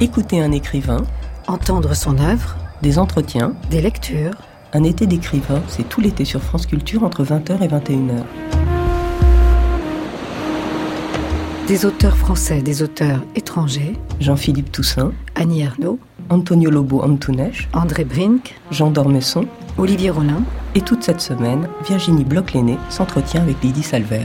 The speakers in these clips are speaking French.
Écouter un écrivain, entendre son œuvre, des entretiens, des lectures. Un été d'écrivain, c'est tout l'été sur France Culture entre 20h et 21h. Des auteurs français, des auteurs étrangers. Jean-Philippe Toussaint, Annie Ernaux, Antonio Lobo Antunes, André Brink, Jean d'Ormesson, Olivier Rollin. Et toute cette semaine, Virginie Bloch-Lenné s'entretient avec Lydie Salver.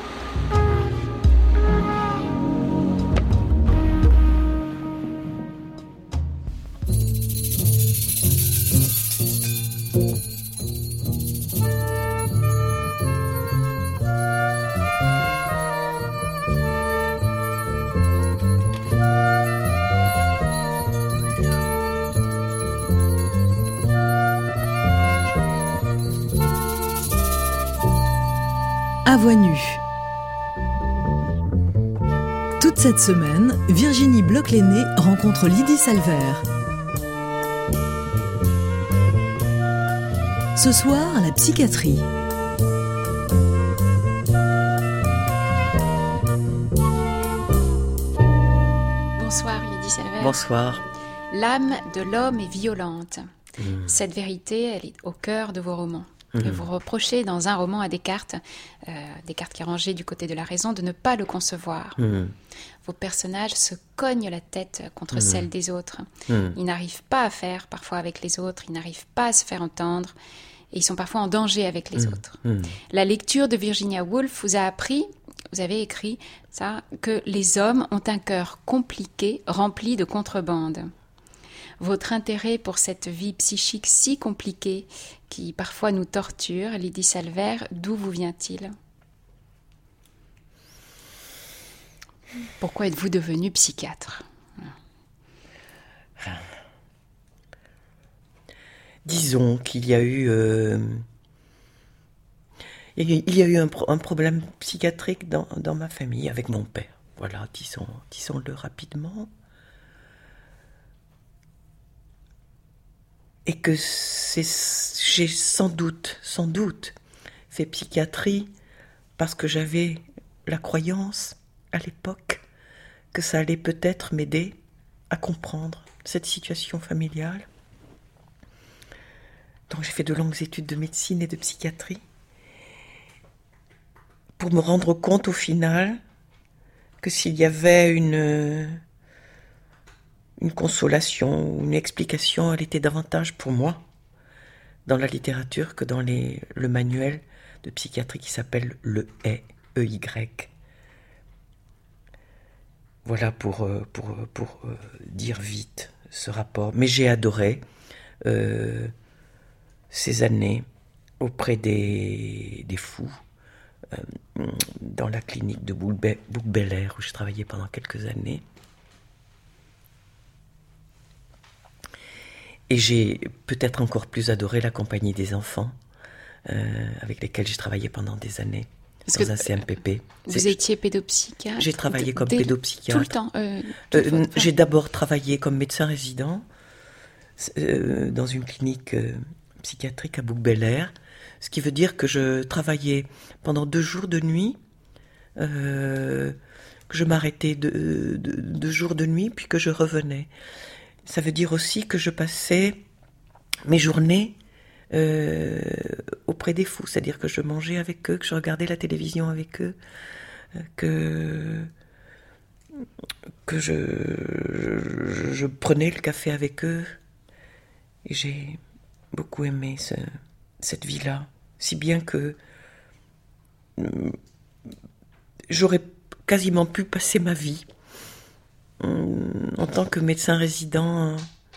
À voix nue. Toute cette semaine, Virginie Bloch-Lenné rencontre Lydie Salver. Ce soir, la psychiatrie. Bonsoir Lydie Salver. Bonsoir. L'âme de l'homme est violente. Cette vérité, elle est au cœur de vos romans. Et vous reprochez dans un roman à Descartes qui est rangé du côté de la raison, de ne pas le concevoir. Vos personnages se cognent la tête contre celle des autres. Ils n'arrivent pas à faire parfois avec les autres, ils n'arrivent pas à se faire entendre, et ils sont parfois en danger avec les autres. La lecture de Virginia Woolf vous a appris, vous avez écrit ça, que les hommes ont un cœur compliqué, rempli de contrebande. Votre intérêt pour cette vie psychique si compliquée qui parfois nous torture, Lydie Salver, d'où vous vient-il ? Pourquoi êtes-vous devenue psychiatre ? Disons qu'il y a eu, un problème psychiatrique dans ma famille avec mon père. Voilà, disons-le rapidement. Et que j'ai sans doute fait psychiatrie parce que j'avais la croyance à l'époque que ça allait peut-être m'aider à comprendre cette situation familiale. Donc j'ai fait de longues études de médecine et de psychiatrie pour me rendre compte au final que s'il y avait une consolation ou une explication, elle était davantage pour moi dans la littérature que dans le manuel de psychiatrie qui s'appelle le EY. Voilà pour dire vite ce rapport. Mais j'ai adoré ces années auprès des fous dans la clinique de Bouc-Bel-Air où j'ai travaillé pendant quelques années. Et j'ai peut-être encore plus adoré la compagnie des enfants, avec lesquels j'ai travaillé pendant des années, dans un CMPP. Vous étiez pédopsychiatre ? J'ai travaillé comme pédopsychiatre. Tout le temps J'ai d'abord travaillé comme médecin résident dans une clinique psychiatrique à Bouc-Bel-Air, ce qui veut dire que je travaillais pendant 2 jours de nuit, que je m'arrêtais 2 jours de nuit, puis que je revenais. Ça veut dire aussi que je passais mes journées auprès des fous, c'est-à-dire que je mangeais avec eux, que je regardais la télévision avec eux, que je prenais le café avec eux. Et j'ai beaucoup aimé cette vie-là, si bien que j'aurais quasiment pu passer ma vie en tant que médecin résident,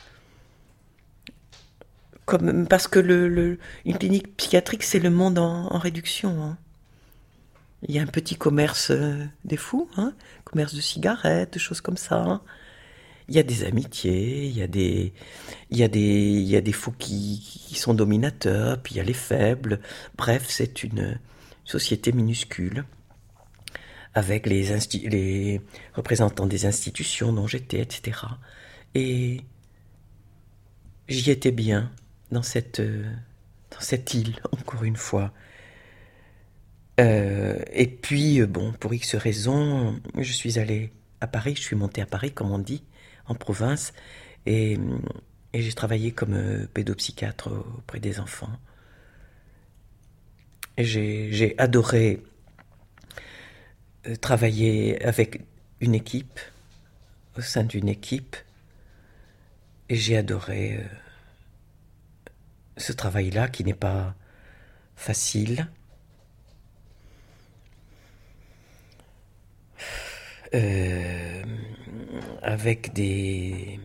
parce que une clinique psychiatrique, c'est le monde en réduction. Hein. Il y a un petit commerce des fous, commerce de cigarettes, de choses comme ça. Hein. Il y a des amitiés, il y a des fous qui sont dominateurs, puis il y a les faibles. Bref, c'est une société minuscule, avec les représentants des institutions dont j'étais, etc. Et j'y étais bien dans cette île, encore une fois. Et puis, pour X raisons, je suis allée à Paris, je suis montée à Paris, comme on dit, en province, et j'ai travaillé comme pédopsychiatre auprès des enfants. Et j'ai adoré travailler avec une équipe, au sein d'une équipe, et j'ai adoré ce travail-là qui n'est pas facile. Avec des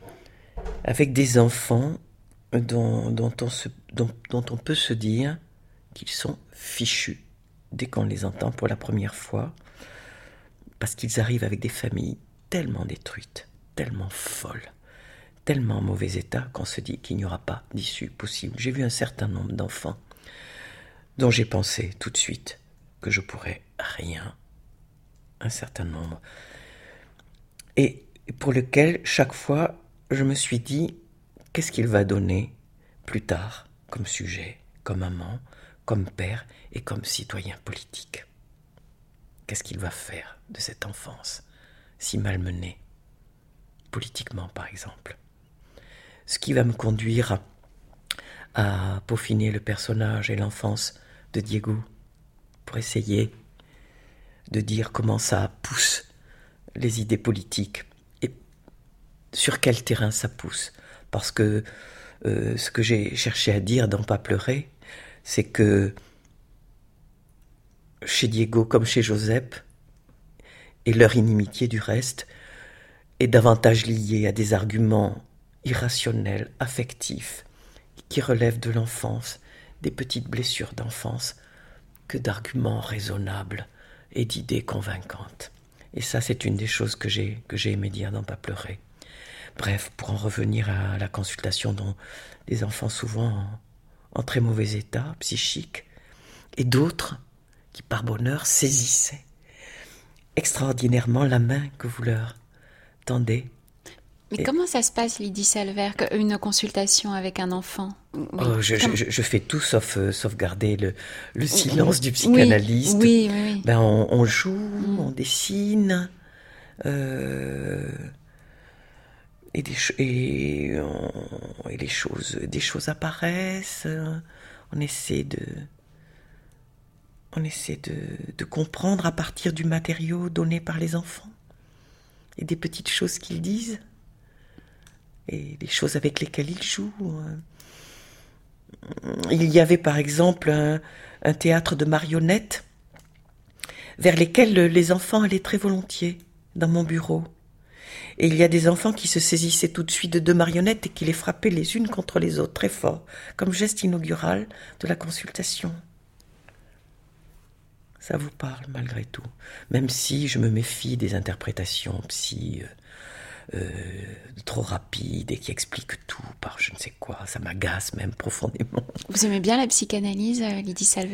enfants dont on peut se dire qu'ils sont fichus dès qu'on les entend pour la première fois, parce qu'ils arrivent avec des familles tellement détruites, tellement folles, tellement en mauvais état qu'on se dit qu'il n'y aura pas d'issue possible. J'ai vu un certain nombre d'enfants dont j'ai pensé tout de suite que je pourrais rien, un certain nombre, et pour lequel chaque fois je me suis dit qu'est-ce qu'il va donner plus tard comme sujet, comme amant, comme père et comme citoyen politique. Qu'est-ce qu'il va faire de cette enfance si malmenée, politiquement par exemple. Ce qui va me conduire à peaufiner le personnage et l'enfance de Diego pour essayer de dire comment ça pousse les idées politiques et sur quel terrain ça pousse. Parce que ce que j'ai cherché à dire dans Pas pleurer, c'est que chez Diego comme chez Joseph, et leur inimitié du reste, est davantage liée à des arguments irrationnels, affectifs, qui relèvent de l'enfance, des petites blessures d'enfance, que d'arguments raisonnables et d'idées convaincantes. Et ça, c'est une des choses que j'ai aimé dire dans Pas pleurer. Bref, pour en revenir à la consultation dont des enfants souvent en très mauvais état psychique, et d'autres qui par bonheur saisissaient extraordinairement la main que vous leur tendez. Mais comment ça se passe, Lydie Salvert, une consultation avec un enfant? Je fais tout sauf garder le silence du psychanalyste. Oui. Ben, on joue, on dessine, et des choses apparaissent. On essaie de comprendre à partir du matériau donné par les enfants et des petites choses qu'ils disent et des choses avec lesquelles ils jouent. Il y avait par exemple un théâtre de marionnettes vers lesquels les enfants allaient très volontiers dans mon bureau. Et il y a des enfants qui se saisissaient tout de suite de 2 marionnettes et qui les frappaient les unes contre les autres très fort, comme geste inaugural de la consultation. Ça vous parle malgré tout, même si je me méfie des interprétations psy trop rapides et qui expliquent tout par je ne sais quoi, ça m'agace même profondément. Vous aimez bien la psychanalyse, Lydie Salvert ?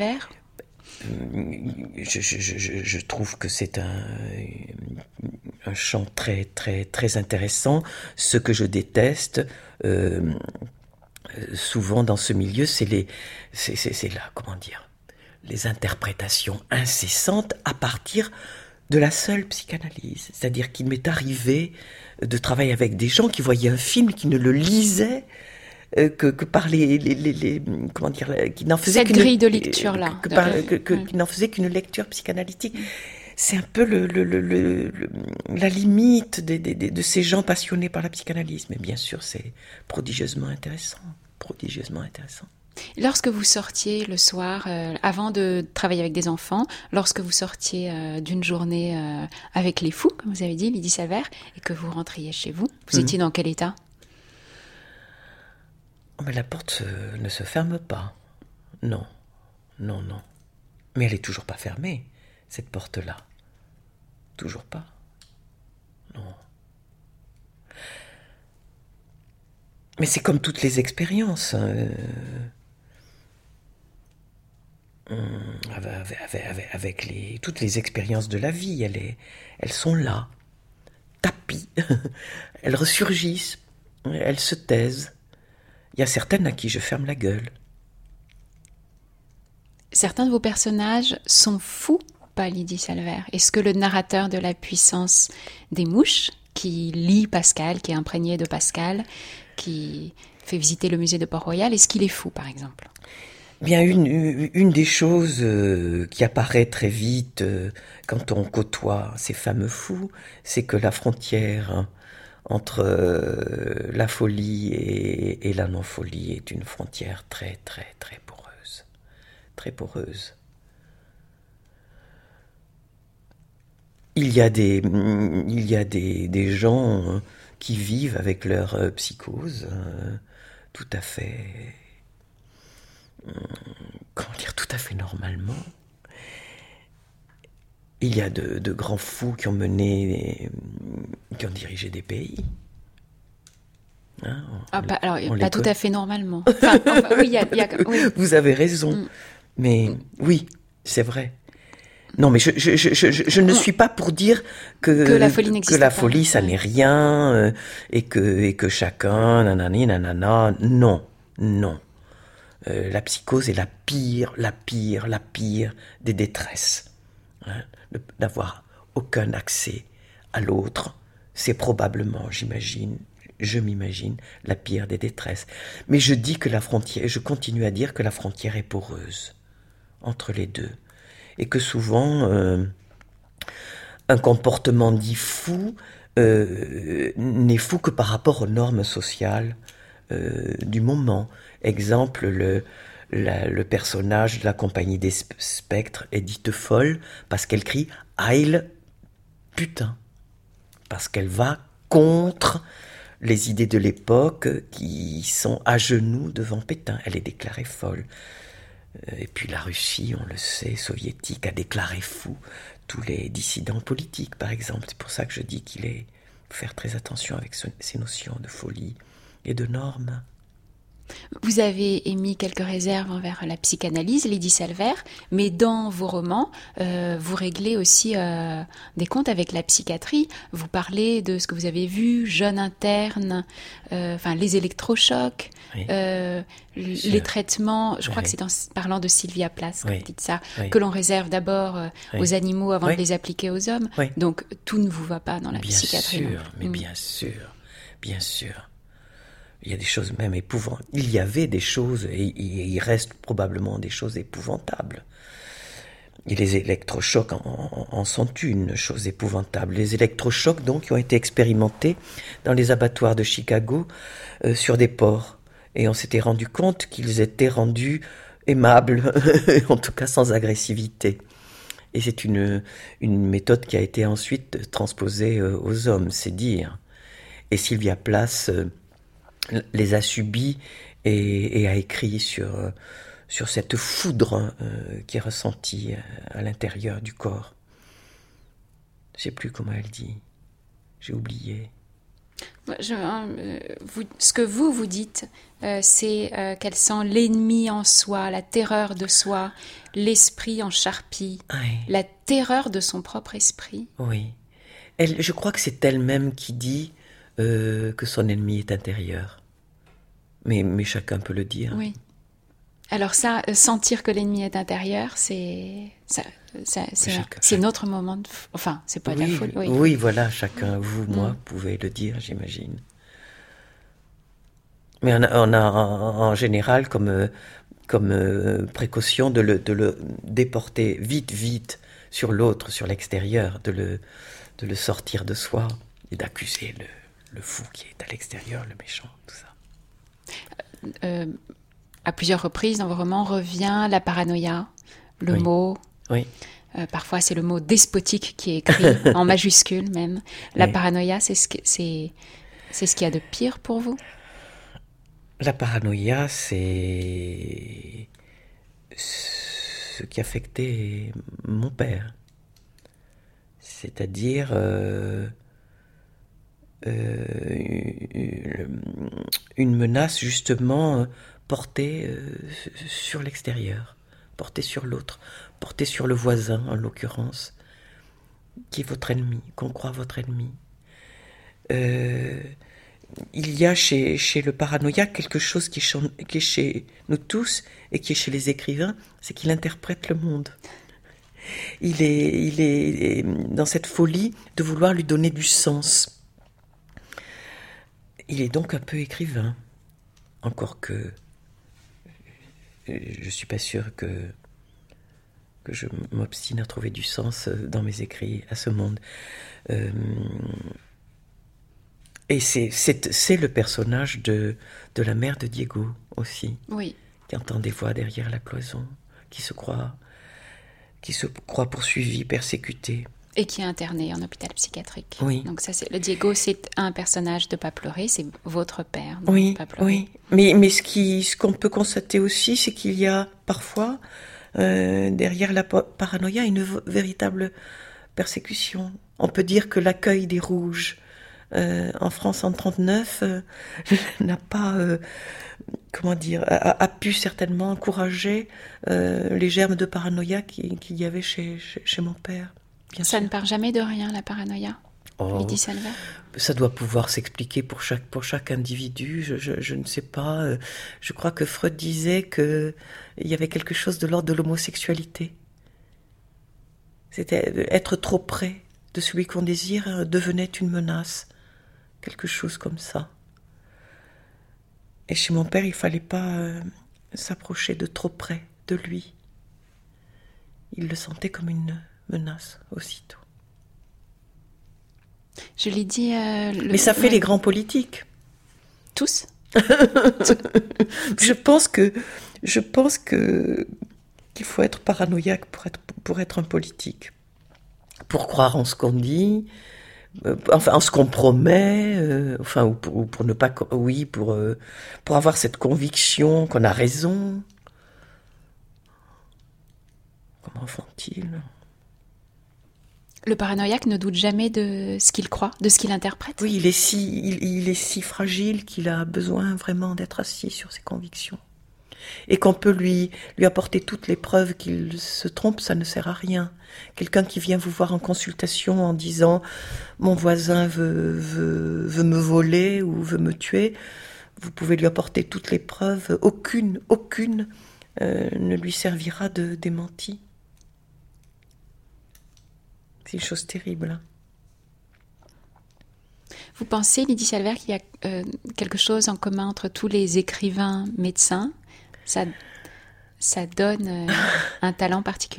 Je trouve que c'est un champ très, très, très intéressant. Ce que je déteste souvent dans ce milieu, c'est les interprétations incessantes à partir de la seule psychanalyse. C'est-à-dire qu'il m'est arrivé de travailler avec des gens qui voyaient un film, qui ne le lisaient que par qui n'en faisaient cette grille de lecture là, qui n'en faisait qu'une lecture psychanalytique. C'est un peu la limite de ces gens passionnés par la psychanalyse. Mais bien sûr, c'est prodigieusement intéressant. Lorsque vous sortiez le soir, avant de travailler avec des enfants, lorsque vous sortiez d'une journée avec les fous, comme vous avez dit, Lydie Salvert, et que vous rentriez chez vous, vous étiez dans quel état ? Mais la porte ne se ferme pas. Non. Mais elle est toujours pas fermée, cette porte-là. Toujours pas. Non. Mais c'est comme toutes les expériences. Avec toutes les expériences de la vie, elles sont là, tapies. Elles ressurgissent, elles se taisent. Il y a certaines à qui je ferme la gueule. Certains de vos personnages sont fous, pas Lydie Salvert. Est-ce que le narrateur de La puissance des mouches, qui lit Pascal, qui est imprégné de Pascal, qui fait visiter le musée de Port-Royal. Est-ce qu'il est fou, par exemple ? Bien, une des choses qui apparaît très vite quand on côtoie ces fameux fous, c'est que la frontière entre la folie et la non-folie est une frontière très, très, très poreuse. Très poreuse. Il y a des gens qui vivent avec leur psychose tout à fait... comment dire, tout à fait normalement. Il y a de grands fous qui ont dirigé des pays. Hein, pas tout à fait normalement. Oui. Vous avez raison. Mais oui, c'est vrai. Non, mais je ne suis pas pour dire que la folie n'existe pas. Que la folie, ça n'est rien, et que chacun, nanani, nanana. Non. La psychose est la pire des détresses. Hein, d'avoir aucun accès à l'autre, c'est probablement, je m'imagine, la pire des détresses. Mais je continue à dire que la frontière est poreuse entre les deux. Et que souvent, un comportement dit fou n'est fou que par rapport aux normes sociales du moment. Exemple, le personnage de la compagnie des spectres est dite folle parce qu'elle crie « Heil putain !» parce qu'elle va contre les idées de l'époque qui sont à genoux devant Pétain. Elle est déclarée folle. Et puis la Russie, on le sait, soviétique, a déclaré fou tous les dissidents politiques, par exemple. C'est pour ça que je dis qu'il faut faire très attention avec ces notions de folie et de normes. Vous avez émis quelques réserves envers la psychanalyse, Lydie Salvert, mais dans vos romans, vous réglez aussi des comptes avec la psychiatrie. Vous parlez de ce que vous avez vu, jeûne interne, les électrochocs, oui. Les traitements. Je crois que c'est en parlant de Sylvia Plath que vous dites ça, que l'on réserve d'abord aux animaux avant de les appliquer aux hommes. Oui. Donc tout ne vous va pas dans la psychiatrie. Bien sûr, mais bien sûr. Il y a des choses même épouvantables. Il y avait des choses, et il reste probablement des choses épouvantables. Et les électrochocs en sont une chose épouvantable. Les électrochocs, donc, qui ont été expérimentés dans les abattoirs de Chicago sur des porcs. Et on s'était rendu compte qu'ils étaient rendus aimables, en tout cas sans agressivité. Et c'est une méthode qui a été ensuite transposée aux hommes, c'est dire. Et Sylvia Plath les a subis et a écrit sur cette foudre qui est ressentie à l'intérieur du corps. Je ne sais plus comment elle dit. J'ai oublié. Ce que vous dites, c'est qu'elle sent l'ennemi en soi, la terreur de soi, l'esprit en charpie, oui. La terreur de son propre esprit. Oui. Je crois que c'est elle-même qui dit que son ennemi est intérieur. Mais chacun peut le dire. Oui. Alors ça, sentir que l'ennemi est intérieur, c'est notre moment de... Enfin, c'est pas de la folie. Oui, voilà, chacun, vous, moi, pouvez le dire, j'imagine. Mais on a en général comme précaution de le déporter vite sur l'autre, sur l'extérieur, de le sortir de soi et d'accuser le fou qui est à l'extérieur, le méchant, tout ça. À plusieurs reprises dans vos romans revient la paranoïa, le mot. Oui. Parfois c'est le mot despotique qui est écrit en majuscule même. La paranoïa, c'est ce qu'il y a de pire pour vous ? La paranoïa, c'est ce qui affectait mon père. C'est-à-dire une menace justement portée sur l'extérieur, portée sur l'autre, portée sur le voisin en l'occurrence, qui est votre ennemi, qu'on croit votre ennemi. Il y a chez le paranoïaque quelque chose qui est chez nous tous et qui est chez les écrivains, c'est qu'il interprète le monde. Il est dans cette folie de vouloir lui donner du sens. Il est donc un peu écrivain, encore que je suis pas sûr que je m'obstine à trouver du sens dans mes écrits à ce monde. Et c'est le personnage de la mère de Diego aussi, Oui. qui entend des voix derrière la cloison, qui se croit poursuivi, persécuté. Et qui est interné en hôpital psychiatrique. Oui. Donc ça, le Diego, c'est un personnage de Pas pleurer, c'est votre père. Oui, Pas pleurer. oui. Mais ce qu'on peut constater aussi, c'est qu'il y a parfois, derrière la paranoïa, une véritable persécution. On peut dire que l'accueil des Rouges en France en 1939 n'a pas, a pu certainement encourager les germes de paranoïa qu'il y avait chez mon père. Bien Ça sûr. ne part jamais de rien, la paranoïa, Lydie Salver. Ça doit pouvoir s'expliquer pour chaque individu, je ne sais pas. Je crois que Freud disait qu'il y avait quelque chose de l'ordre de l'homosexualité. C'était être trop près de celui qu'on désire devenait une menace. Quelque chose comme ça. Et chez mon père, il ne fallait pas s'approcher de trop près de lui. Il le sentait comme une menace aussitôt. Je l'ai dit... Mais ça fait les grands politiques. Tous. Je pense que qu'il faut être paranoïaque pour être un politique. Pour croire en ce qu'on dit, en ce qu'on promet, ou pour ne pas... Oui, pour avoir cette conviction qu'on a raison. Comment font-ils ? Le paranoïaque ne doute jamais de ce qu'il croit, de ce qu'il interprète. Oui, il est si fragile qu'il a besoin vraiment d'être assis sur ses convictions. Et qu'on peut lui apporter toutes les preuves qu'il se trompe, ça ne sert à rien. Quelqu'un qui vient vous voir en consultation en disant « mon voisin veut me voler ou veut me tuer », vous pouvez lui apporter toutes les preuves. Aucune ne lui servira de démenti. C'est une chose terrible. Vous pensez, Lydie Salver, qu'il y a quelque chose en commun entre tous les écrivains médecins ? Ça donne un talent particulier ?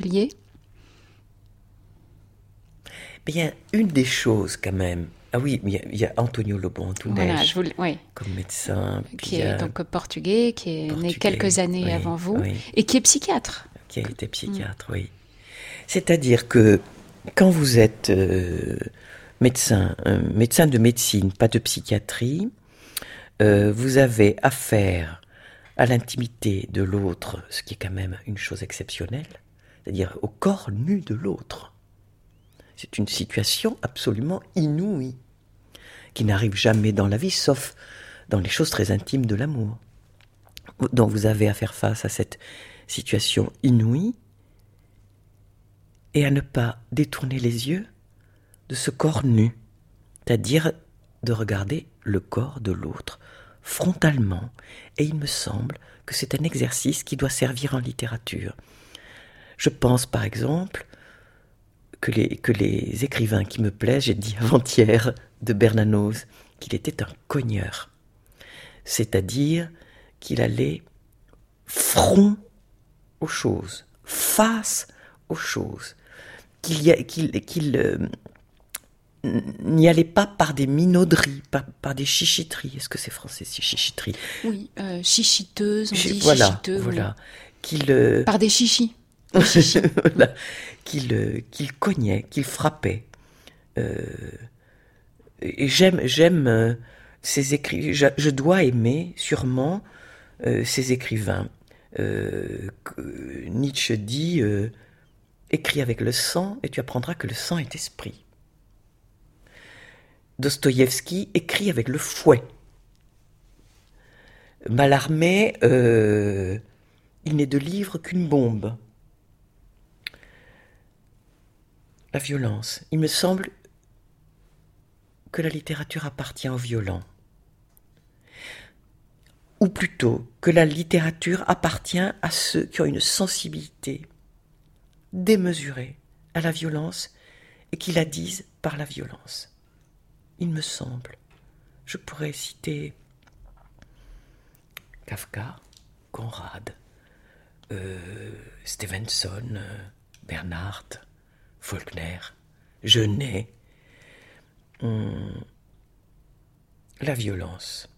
Bien, une des choses quand même. Ah oui, il y a Antonio Lobo Antunes comme médecin. Qui est donc portugais, qui est né quelques années avant vous, et qui est psychiatre. Qui a été psychiatre, oui. C'est-à-dire que quand vous êtes médecin de médecine, pas de psychiatrie, vous avez affaire à l'intimité de l'autre, ce qui est quand même une chose exceptionnelle, c'est-à-dire au corps nu de l'autre. C'est une situation absolument inouïe, qui n'arrive jamais dans la vie, sauf dans les choses très intimes de l'amour. Donc vous avez à faire face à cette situation inouïe, et à ne pas détourner les yeux de ce corps nu, c'est-à-dire de regarder le corps de l'autre frontalement. Et il me semble que c'est un exercice qui doit servir en littérature. Je pense par exemple que les écrivains qui me plaisent, j'ai dit avant-hier de Bernanos qu'il était un cogneur, c'est-à-dire qu'il allait front aux choses, face aux choses, qu'il n'y allait pas par des minauderies, par des chichiteries. Est-ce que c'est français, ces chichiteries ? Oui, chichiteuse, on dit chichiteux. Voilà. Oui. Par des chichis. Voilà. Qu'il cognait, qu'il frappait. Et j'aime ces écrivains. Je dois aimer sûrement ces écrivains. Nietzsche dit écris avec le sang et tu apprendras que le sang est esprit. Dostoïevski écrit avec le fouet. Mallarmé, il n'est de livre qu'une bombe. La violence. Il me semble que la littérature appartient aux violents. Ou plutôt que la littérature appartient à ceux qui ont une sensibilité démesurée à la violence et qui la disent par la violence. Il me semble. Je pourrais citer Kafka, Conrad, Stevenson, Bernhardt, Faulkner, Genet, la violence.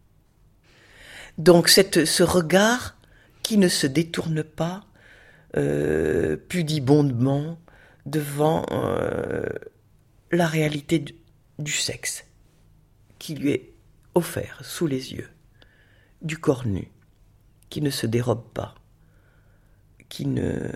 Donc ce regard qui ne se détourne pas pudibondement devant la réalité du sexe qui lui est offert sous les yeux, du corps nu, qui ne se dérobe pas, qui ne...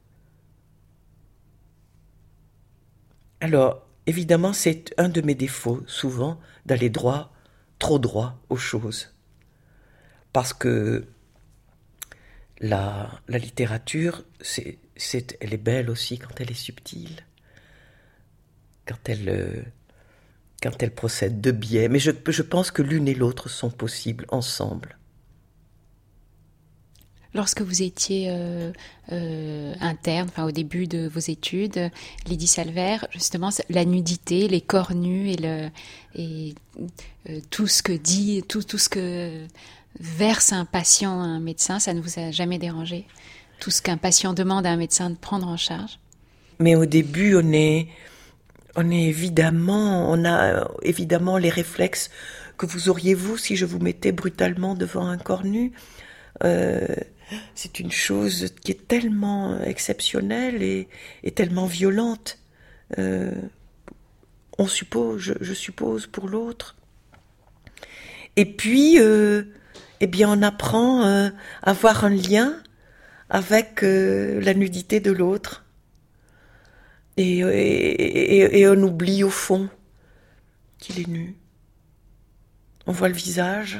Alors, évidemment, c'est un de mes défauts, souvent, d'aller trop droit aux choses. Parce que la littérature, elle est belle aussi quand elle est subtile, quand elle procède de biais. Mais je pense que l'une et l'autre sont possibles ensemble. Lorsque vous étiez interne, au début de vos études, Lydie Salvert, justement, la nudité, les corps nus et tout ce que dit, tout ce que verse un patient à un médecin, ça ne vous a jamais dérangé? Tout ce qu'un patient demande à un médecin de prendre en charge? Mais au début, on a évidemment les réflexes que vous auriez vous si je vous mettais brutalement devant un corps nu. C'est une chose qui est tellement exceptionnelle et tellement violente. Je suppose pour l'autre. Et puis, on apprend à avoir un lien avec la nudité de l'autre. Et on oublie au fond qu'il est nu. On voit le visage.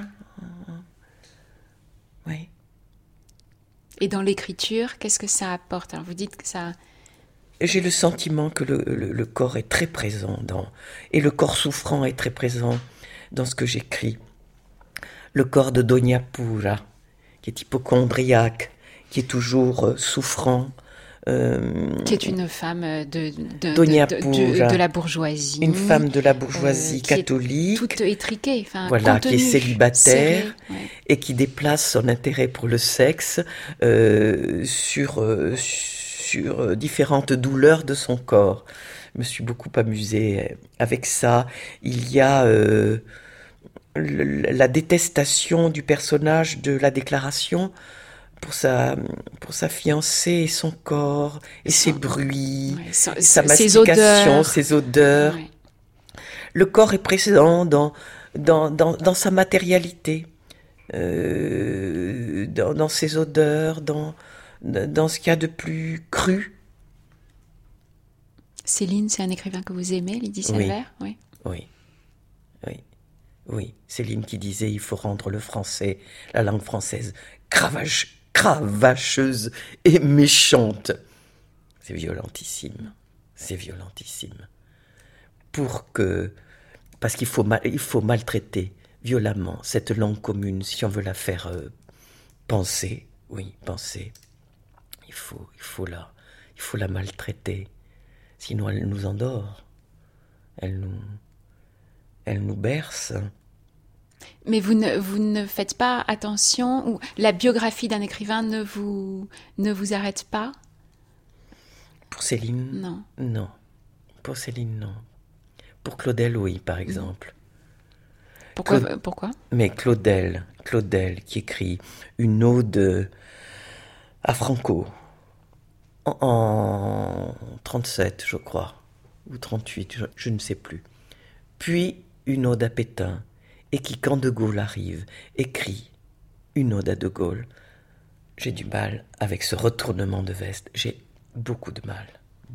Oui. Et dans l'écriture, qu'est-ce que ça apporte? Alors vous dites que ça... J'ai le sentiment que le corps est très présent et le corps souffrant est très présent dans ce que j'écris. Le corps de Doña Pura, qui est hypocondriaque, qui est toujours souffrant. Qui est une femme de la bourgeoisie. Une femme de la bourgeoisie catholique. Toute étriquée. Voilà, contenue, qui est célibataire serrée, ouais. Et qui déplace son intérêt pour le sexe sur différentes douleurs de son corps. Je me suis beaucoup amusée avec ça. Il y a la détestation du personnage de la déclaration pour sa fiancée et son corps, et ses bruits, sa mastication, ses odeurs. Ouais. Le corps est présent dans sa matérialité, dans ses odeurs, dans ce qu'il y a de plus cru. Céline, c'est un écrivain que vous aimez, Lydie Salvert? Oui. Céline qui disait « Il faut rendre le français, la langue française, cravacheuse et méchante. » C'est violentissime. Parce qu'il faut maltraiter violemment cette langue commune si on veut la faire penser. Oui, penser. Il faut la maltraiter. Sinon elle nous endort. Elle nous berce. Mais vous ne faites pas attention, ou la biographie d'un écrivain ne vous arrête pas? Pour Céline? Non. Pour Céline, non. Pour Claudel, oui, par exemple. Pourquoi? Mais Claudel, qui écrit une ode à Franco, en 37, je crois, ou 38, je ne sais plus. Puis une ode à Pétain, et qui, quand De Gaulle arrive, écrit une ode à De Gaulle. J'ai du mal avec ce retournement de veste. J'ai beaucoup de mal.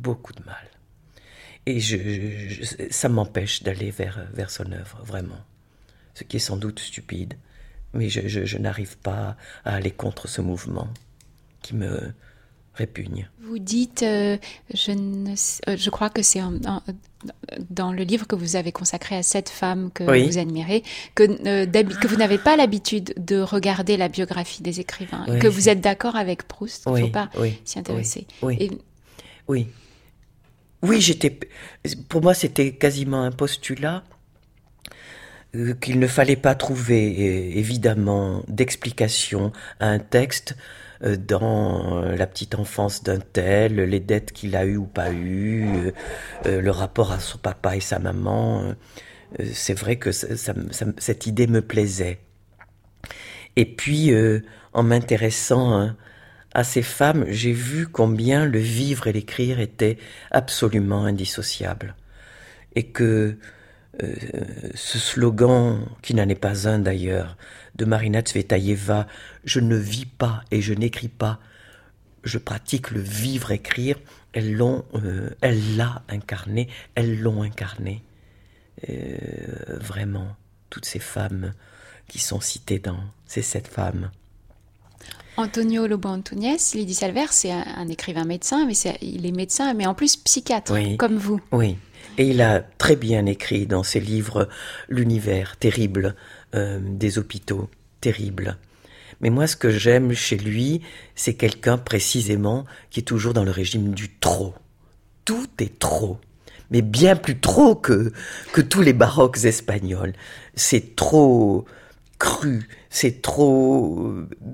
Et ça m'empêche d'aller vers son œuvre, vraiment. Ce qui est sans doute stupide, mais je n'arrive pas à aller contre ce mouvement qui me répugne. Vous dites, je crois que c'est dans le livre que vous avez consacré à cette femme que vous admirez, que vous n'avez pas l'habitude de regarder la biographie des écrivains, que vous êtes d'accord avec Proust, il ne faut pas s'y intéresser. Oui, pour moi c'était quasiment un postulat. qu'il ne fallait pas trouver évidemment d'explication à un texte dans la petite enfance d'un tel, les dettes qu'il a eues ou pas eues, le rapport à son papa et sa maman. C'est vrai que cette idée me plaisait. Et puis, en m'intéressant à ces femmes, j'ai vu combien le vivre et l'écrire étaient absolument indissociables. Et que ce slogan, qui n'en est pas un d'ailleurs, de Marina Tsvetaeva, « Je ne vis pas et je n'écris pas, je pratique le vivre-écrire », elles l'ont incarné, elles l'ont incarné. Vraiment, toutes ces femmes qui sont citées dans ces 7 femmes. Antonio Lobo Antunes, Lydie Salver, c'est un écrivain médecin, mais il est médecin, mais en plus psychiatre, oui, comme vous. Oui, et il a très bien écrit dans ses livres l'univers terrible des hôpitaux, terrible. Mais moi, ce que j'aime chez lui, c'est quelqu'un précisément qui est toujours dans le régime du trop. Tout est trop, mais bien plus trop que tous les baroques espagnols. C'est trop cru, c'est trop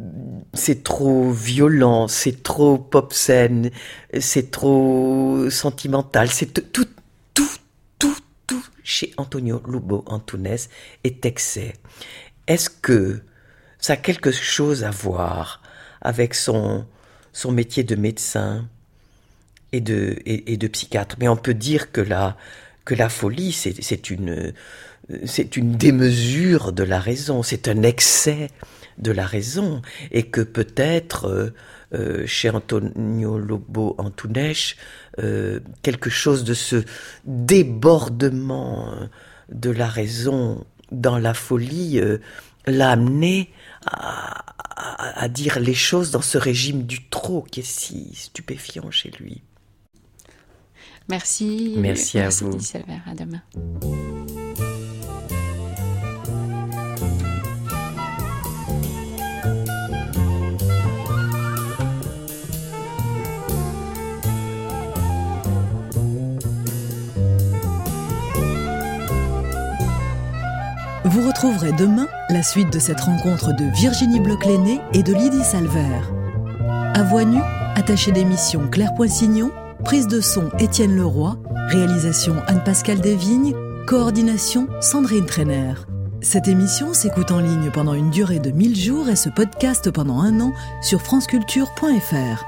violent, c'est trop obscène, c'est trop sentimental, c'est tout chez Antonio Lobo Antunes est excès. Est-ce que ça a quelque chose à voir avec son métier de médecin et de psychiatre? Mais on peut dire que la folie, c'est une démesure de la raison, c'est un excès de la raison, et que peut-être chez Antonio Lobo Antunes, quelque chose de ce débordement de la raison dans la folie l'a amené à dire les choses dans ce régime du trop qui est si stupéfiant chez lui. Merci. Merci à vous. Lydie Salver, à demain. Vous retrouverez demain la suite de cette rencontre de Virginie Bloch-Lenné et de Lydie Salver. À voix nue, attachée d'émission Claire Poissignon, prise de son Étienne Leroy, réalisation Anne-Pascale Desvignes, coordination Sandrine Trainer. Cette émission s'écoute en ligne pendant une durée de 1000 jours et se podcast pendant 1 an sur franceculture.fr.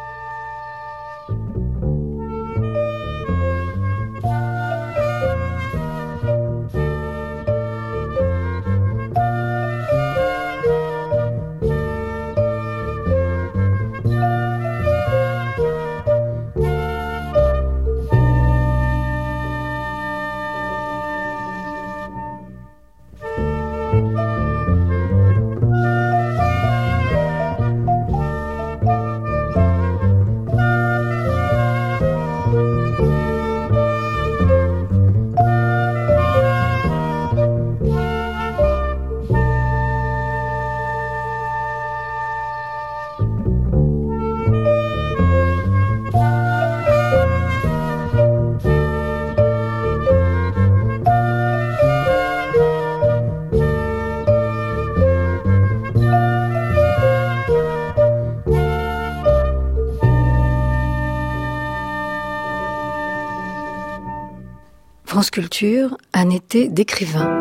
France Culture, un été d'écrivain.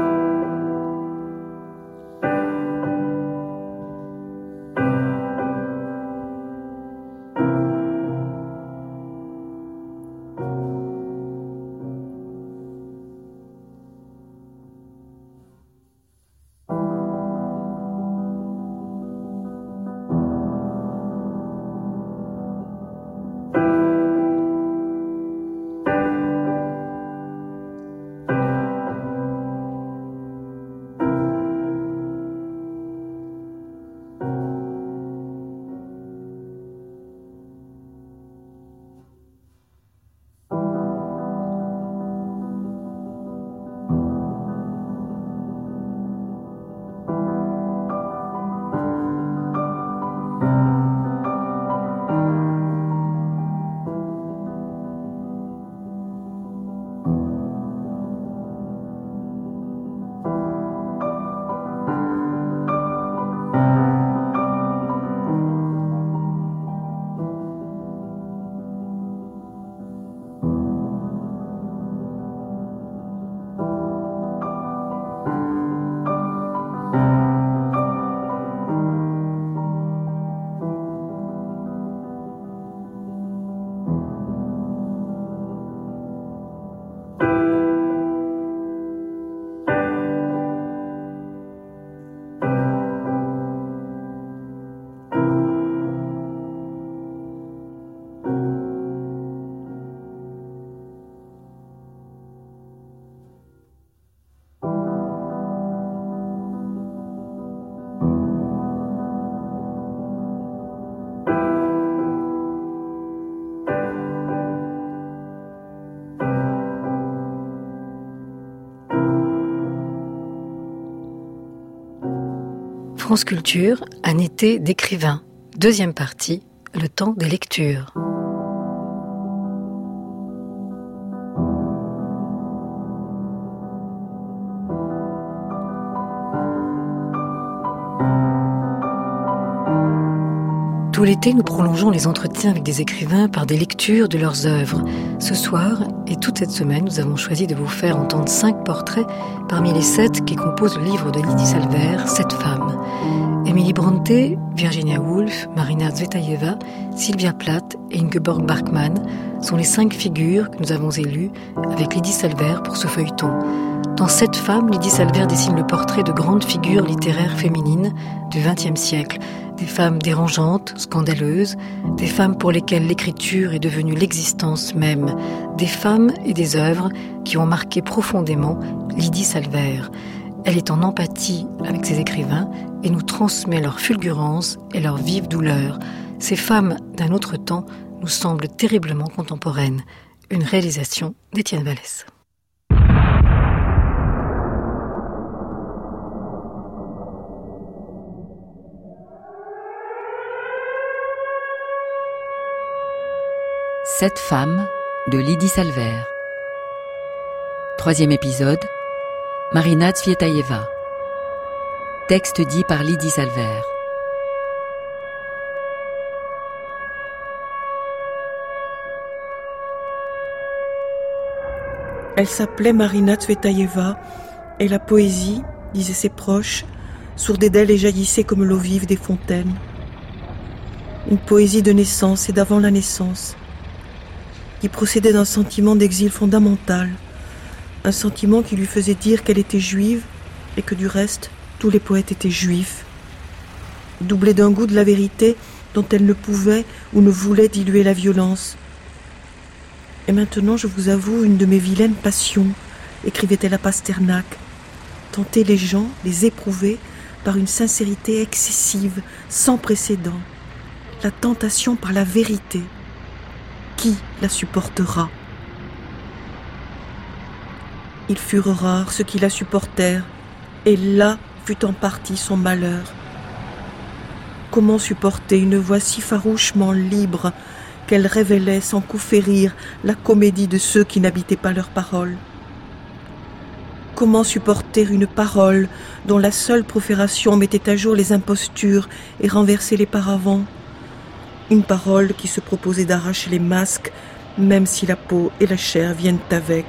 France Culture, un été d'écrivains. Deuxième partie, le temps des lectures. Tout l'été, nous prolongeons les entretiens avec des écrivains par des lectures de leurs œuvres. Ce soir, et toute cette semaine, nous avons choisi de vous faire entendre 5 portraits parmi les 7 qui composent le livre de Lydie Salvert, 7 femmes. Emily Brontë, Virginia Woolf, Marina Tsvetaeva, Sylvia Plath et Ingeborg Bachmann sont les 5 figures que nous avons élues avec Lydie Salvert pour ce feuilleton. Dans 7 femmes, Lydie Salvert dessine le portrait de grandes figures littéraires féminines du XXe siècle. Des femmes dérangeantes, scandaleuses, des femmes pour lesquelles l'écriture est devenue l'existence même, des femmes et des œuvres qui ont marqué profondément Lydie Salvert. Elle est en empathie avec ses écrivains et nous transmet leur fulgurance et leur vive douleur. Ces femmes d'un autre temps nous semblent terriblement contemporaines. Une réalisation d'Étienne Vallès. Sept femmes de Lydie Salvert. 3e épisode, Marina Tsvetaeva. Texte dit par Lydie Salvert. Elle s'appelait Marina Tsvetaeva et la poésie, disaient ses proches, sourdait d'elle et jaillissait comme l'eau vive des fontaines. Une poésie de naissance et d'avant la naissance, qui procédait d'un sentiment d'exil fondamental, un sentiment qui lui faisait dire qu'elle était juive et que du reste, tous les poètes étaient juifs, doublé d'un goût de la vérité dont elle ne pouvait ou ne voulait diluer la violence. Et maintenant, je vous avoue une de mes vilaines passions, écrivait-elle à Pasternak, tenter les gens, les éprouver par une sincérité excessive, sans précédent, la tentation par la vérité. Qui la supportera ? Ils furent rares ceux qui la supportèrent, et là fut en partie son malheur. Comment supporter une voix si farouchement libre qu'elle révélait sans coup férir la comédie de ceux qui n'habitaient pas leurs paroles ? Comment supporter une parole dont la seule profération mettait à jour les impostures et renversait les paravents ? Une parole qui se proposait d'arracher les masques, même si la peau et la chair viennent avec.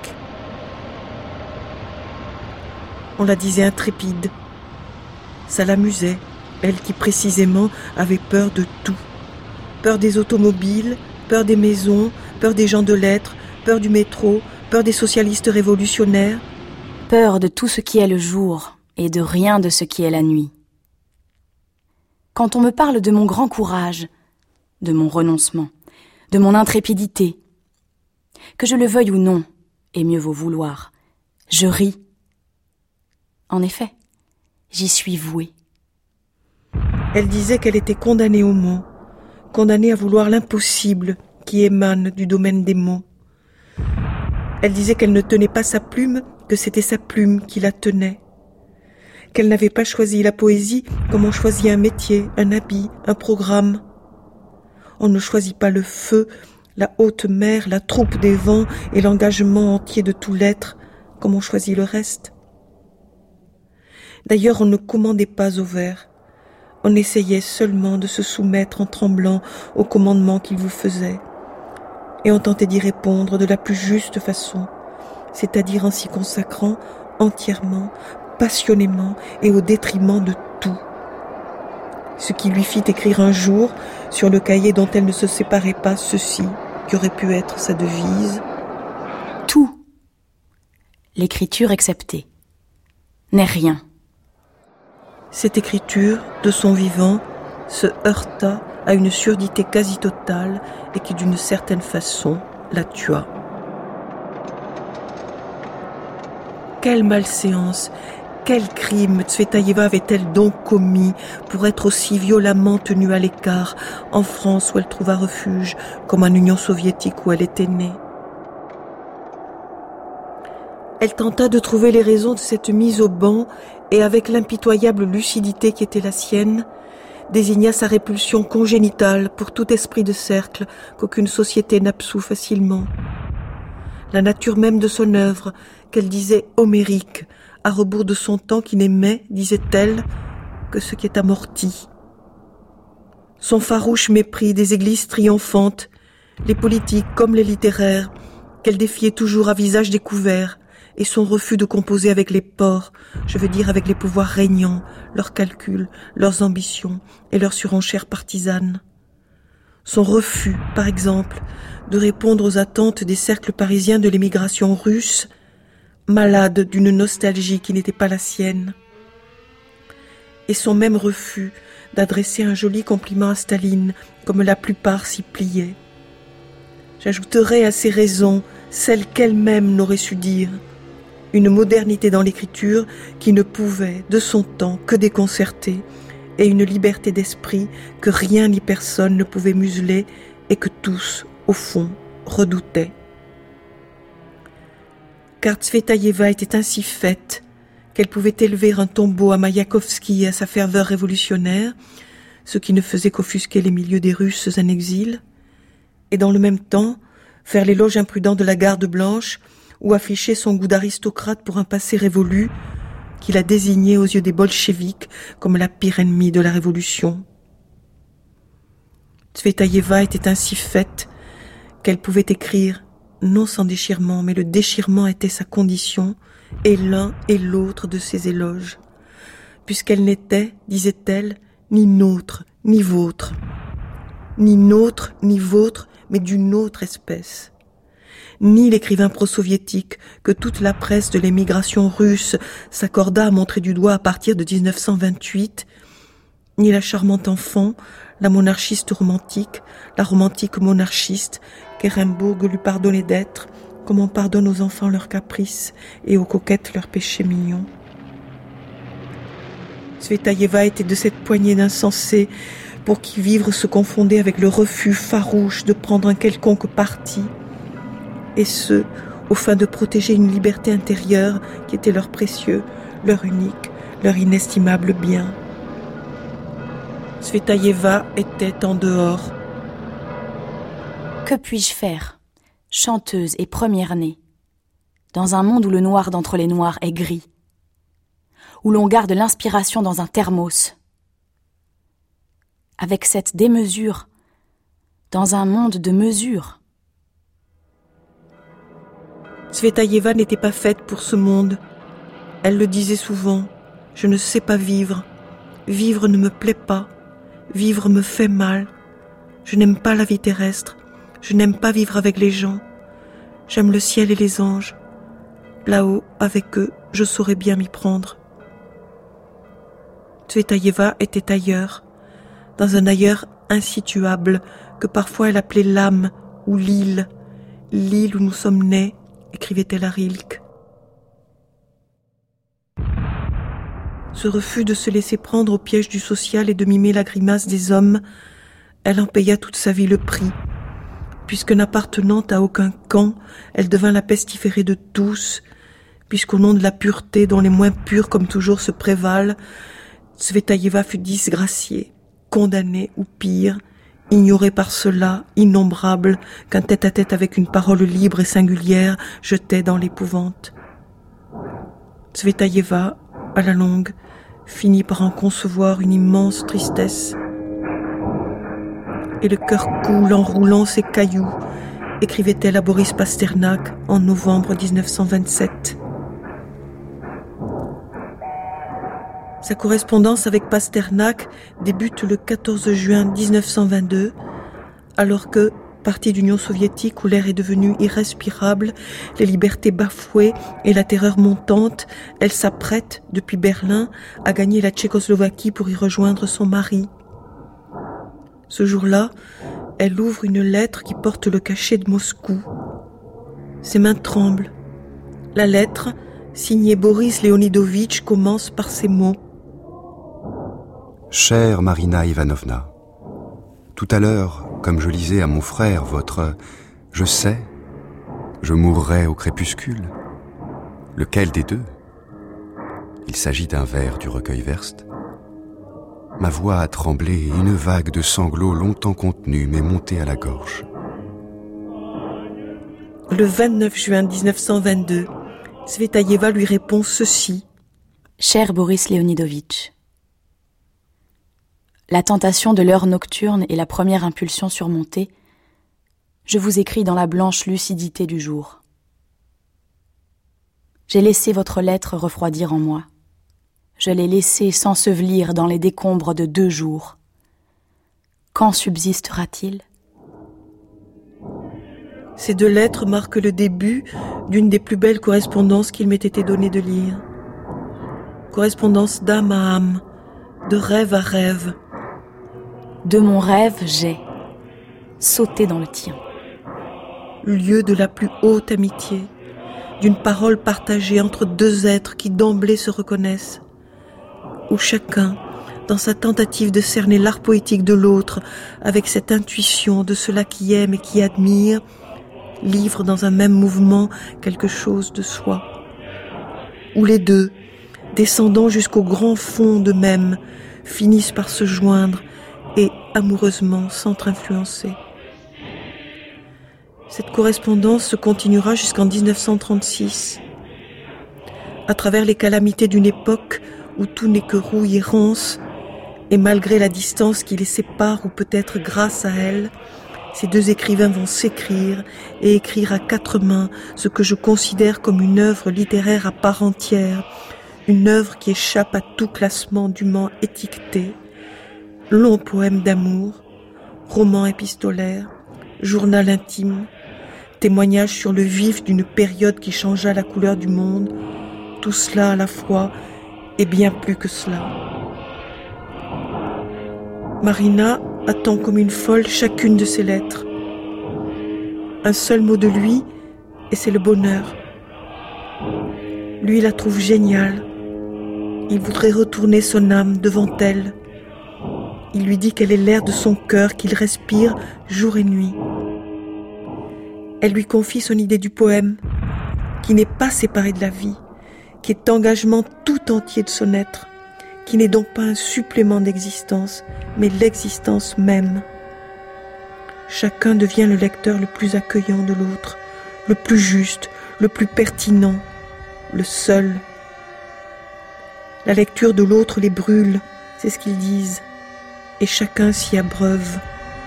On la disait intrépide. Ça l'amusait, elle qui précisément avait peur de tout. Peur des automobiles, peur des maisons, peur des gens de lettres, peur du métro, peur des socialistes révolutionnaires. Peur de tout ce qui est le jour et de rien de ce qui est la nuit. Quand on me parle de mon grand courage, de mon renoncement, de mon intrépidité, que je le veuille ou non, et mieux vaut vouloir, je ris. En effet, j'y suis vouée. Elle disait qu'elle était condamnée aux mots, condamnée à vouloir l'impossible qui émane du domaine des mots. Elle disait qu'elle ne tenait pas sa plume, que c'était sa plume qui la tenait. Qu'elle n'avait pas choisi la poésie comme on choisit un métier, un habit, un programme. On ne choisit pas le feu, la haute mer, la troupe des vents et l'engagement entier de tout l'être, comme on choisit le reste. D'ailleurs, on ne commandait pas au vers. On essayait seulement de se soumettre en tremblant au commandement qu'il vous faisait. Et on tentait d'y répondre de la plus juste façon, c'est-à-dire en s'y consacrant entièrement, passionnément et au détriment de tout. Ce qui lui fit écrire un jour, sur le cahier dont elle ne se séparait pas, ceci, qui aurait pu être sa devise. Tout, l'écriture exceptée, n'est rien. Cette écriture, de son vivant, se heurta à une surdité quasi totale et qui, d'une certaine façon, la tua. Quelle malséance, quel crime Tsvetaeva avait-elle donc commis pour être aussi violemment tenue à l'écart en France où elle trouva refuge, comme en Union soviétique où elle était née? Elle tenta de trouver les raisons de cette mise au ban et avec l'impitoyable lucidité qui était la sienne, désigna sa répulsion congénitale pour tout esprit de cercle qu'aucune société n'absout facilement. La nature même de son œuvre, qu'elle disait homérique, à rebours de son temps qui n'aimait, disait-elle, que ce qui est amorti. Son farouche mépris des églises triomphantes, les politiques comme les littéraires, qu'elle défiait toujours à visage découvert, et son refus de composer avec les porcs, je veux dire avec les pouvoirs régnants, leurs calculs, leurs ambitions et leurs surenchères partisanes. Son refus, par exemple, de répondre aux attentes des cercles parisiens de l'émigration russe, malade d'une nostalgie qui n'était pas la sienne. Et son même refus d'adresser un joli compliment à Staline, comme la plupart s'y pliaient. J'ajouterai à ces raisons celles qu'elle-même n'aurait su dire, une modernité dans l'écriture qui ne pouvait, de son temps, que déconcerter, et une liberté d'esprit que rien ni personne ne pouvait museler et que tous, au fond, redoutaient. Car Tsvetaïeva était ainsi faite qu'elle pouvait élever un tombeau à Maïakovski et à sa ferveur révolutionnaire, ce qui ne faisait qu'offusquer les milieux des Russes en exil, et dans le même temps faire l'éloge imprudent de la garde blanche ou afficher son goût d'aristocrate pour un passé révolu qui la désignait aux yeux des bolcheviks comme la pire ennemie de la révolution. Tsvetaïeva était ainsi faite qu'elle pouvait écrire, non sans déchirement, mais le déchirement était sa condition, et l'un et l'autre de ses éloges, puisqu'elle n'était, disait-elle, ni nôtre, ni vôtre, mais d'une autre espèce. Ni l'écrivain pro-soviétique que toute la presse de l'émigration russe s'accorda à montrer du doigt à partir de 1928, ni la charmante enfant, la monarchiste romantique, la romantique monarchiste, qu'Ehrenburg lui pardonnait d'être, comme on pardonne aux enfants leurs caprices et aux coquettes leurs péchés mignons. Tsvetaïeva était de cette poignée d'insensés pour qui vivre se confondait avec le refus farouche de prendre un quelconque parti, et ce, au fin de protéger une liberté intérieure qui était leur précieux, leur unique, leur inestimable bien. Tsvetaïeva était en dehors. Que puis-je faire, chanteuse et première-née, dans un monde où le noir d'entre les noirs est gris, où l'on garde l'inspiration dans un thermos, avec cette démesure, dans un monde de mesures. Tsvetaïeva n'était pas faite pour ce monde. Elle le disait souvent, « Je ne sais pas vivre. Vivre ne me plaît pas. Vivre me fait mal. Je n'aime pas la vie terrestre. Je n'aime pas vivre avec les gens. J'aime le ciel et les anges. Là-haut, avec eux, je saurais bien m'y prendre. » Tsvetaïeva était ailleurs, dans un ailleurs insituable que parfois elle appelait l'âme ou l'île où nous sommes nés, écrivait-elle à Rilke. Ce refus de se laisser prendre au piège du social et de mimer la grimace des hommes, elle en paya toute sa vie le prix, puisque n'appartenant à aucun camp, elle devint la pestiférée de tous, puisqu'au nom de la pureté dont les moins purs comme toujours se prévalent, Tsvetaïeva fut disgraciée, condamnée ou pire, ignorée par ceux-là, innombrables, qu'un tête-à-tête avec une parole libre et singulière jetait dans l'épouvante. Tsvetaïeva, à la longue, finit par en concevoir une immense tristesse. Et le cœur coule en roulant ses cailloux, écrivait-elle à Boris Pasternak en novembre 1927. Sa correspondance avec Pasternak débute le 14 juin 1922, alors que, partie d'Union soviétique où l'air est devenu irrespirable, les libertés bafouées et la terreur montante, elle s'apprête, depuis Berlin, à gagner la Tchécoslovaquie pour y rejoindre son mari. Ce jour-là, elle ouvre une lettre qui porte le cachet de Moscou. Ses mains tremblent. La lettre, signée Boris Léonidovitch, commence par ces mots. Chère Marina Ivanovna, tout à l'heure, comme je lisais à mon frère votre « Je sais, je mourrai au crépuscule », lequel des deux ? Il s'agit d'un vers du recueil Verst. Ma voix a tremblé et une vague de sanglots longtemps contenus m'est montée à la gorge. Le 29 juin 1922, Tsvetaïeva lui répond ceci. Cher Boris Léonidovitch, la tentation de l'heure nocturne est la première impulsion surmontée. Je vous écris dans la blanche lucidité du jour. J'ai laissé votre lettre refroidir en moi. Je l'ai laissée s'ensevelir dans les décombres de 2 jours. Quand subsistera-t-il ? Ces 2 lettres marquent le début d'une des plus belles correspondances qu'il m'ait été donné de lire. Correspondance d'âme à âme, de rêve à rêve. De mon rêve, j'ai sauté dans le tien. Lieu de la plus haute amitié, d'une parole partagée entre 2 êtres qui d'emblée se reconnaissent, où chacun, dans sa tentative de cerner l'art poétique de l'autre, avec cette intuition de cela qui aime et qui admire, livre dans un même mouvement quelque chose de soi. Où les 2, descendant jusqu'au grand fond d'eux-mêmes, finissent par se joindre et amoureusement s'entre-influencer. Cette correspondance se continuera jusqu'en 1936. À travers les calamités d'une époque où tout n'est que rouille et ronce, et malgré la distance qui les sépare ou peut-être grâce à elle, ces 2 écrivains vont s'écrire et écrire à 4 mains ce que je considère comme une œuvre littéraire à part entière, une œuvre qui échappe à tout classement dûment étiqueté. Long poème d'amour, roman épistolaire, journal intime, témoignage sur le vif d'une période qui changea la couleur du monde, tout cela à la fois et bien plus que cela. Marina attend comme une folle chacune de ces lettres. Un seul mot de lui et c'est le bonheur. Lui la trouve géniale. Il voudrait retourner son âme devant elle. Il lui dit qu'elle est l'air de son cœur, qu'il respire jour et nuit. Elle lui confie son idée du poème, qui n'est pas séparé de la vie, qui est engagement tout entier de son être, qui n'est donc pas un supplément d'existence, mais l'existence même. Chacun devient le lecteur le plus accueillant de l'autre, le plus juste, le plus pertinent, le seul. La lecture de l'autre les brûle, c'est ce qu'ils disent, et chacun s'y abreuve.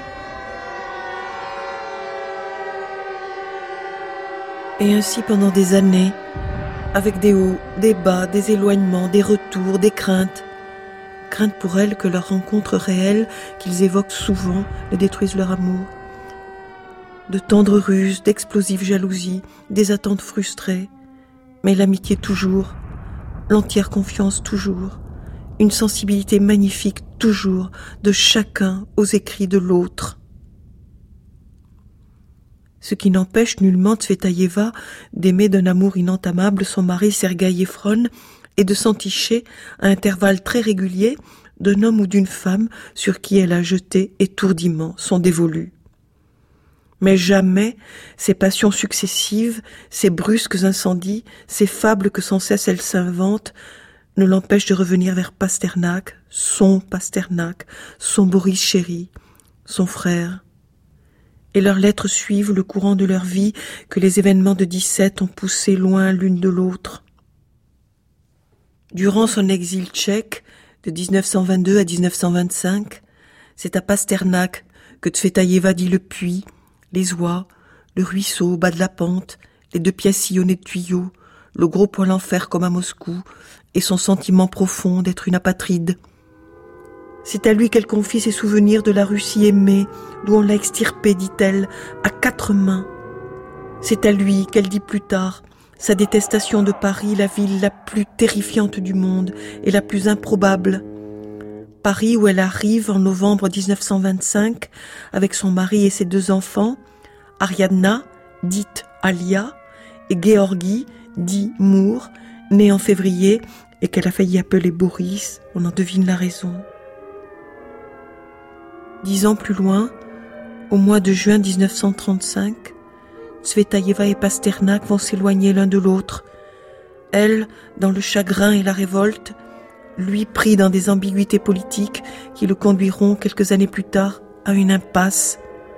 Et ainsi pendant des années, avec des hauts, des bas, des éloignements, des retours, des craintes. Crainte pour elles que leur rencontre réelle, qu'ils évoquent souvent, ne détruise leur amour. De tendres ruses, d'explosives jalousies, des attentes frustrées. Mais l'amitié toujours, l'entière confiance toujours, une sensibilité magnifique toujours de chacun aux écrits de l'autre. Ce qui n'empêche nullement Tsvetaïeva d'aimer d'un amour inentamable son mari Sergueï Efron et de s'enticher à intervalles très réguliers d'un homme ou d'une femme sur qui elle a jeté étourdiment son dévolu. Mais jamais ces passions successives, ces brusques incendies, ces fables que sans cesse elle s'invente ne l'empêchent de revenir vers Pasternak, son Boris chéri, son frère. Et leurs lettres suivent le courant de leur vie que les événements de 17 ont poussé loin l'une de l'autre. Durant son exil tchèque, de 1922 à 1925, c'est à Pasternak que Tsvetaïeva dit le puits, les oies, le ruisseau au bas de la pente, les 2 pièces sillonnées de tuyaux, le gros poêle en fer comme à Moscou, et son sentiment profond d'être une apatride. C'est à lui qu'elle confie ses souvenirs de la Russie aimée, d'où on l'a extirpée, dit-elle, à 4 mains. C'est à lui qu'elle dit plus tard sa détestation de Paris, la ville la plus terrifiante du monde et la plus improbable. Paris où elle arrive en novembre 1925 avec son mari et ses 2 enfants, Ariadna, dite Alia, et Georgi, dit Moore, né en février et qu'elle a failli appeler Boris, on en devine la raison. 10 ans plus loin, au mois de juin 1935, Tsvetaïeva et Pasternak vont s'éloigner l'un de l'autre, Elle, dans le chagrin et la révolte, lui pris dans des ambiguïtés politiques qui le conduiront quelques années plus tard à une impasse.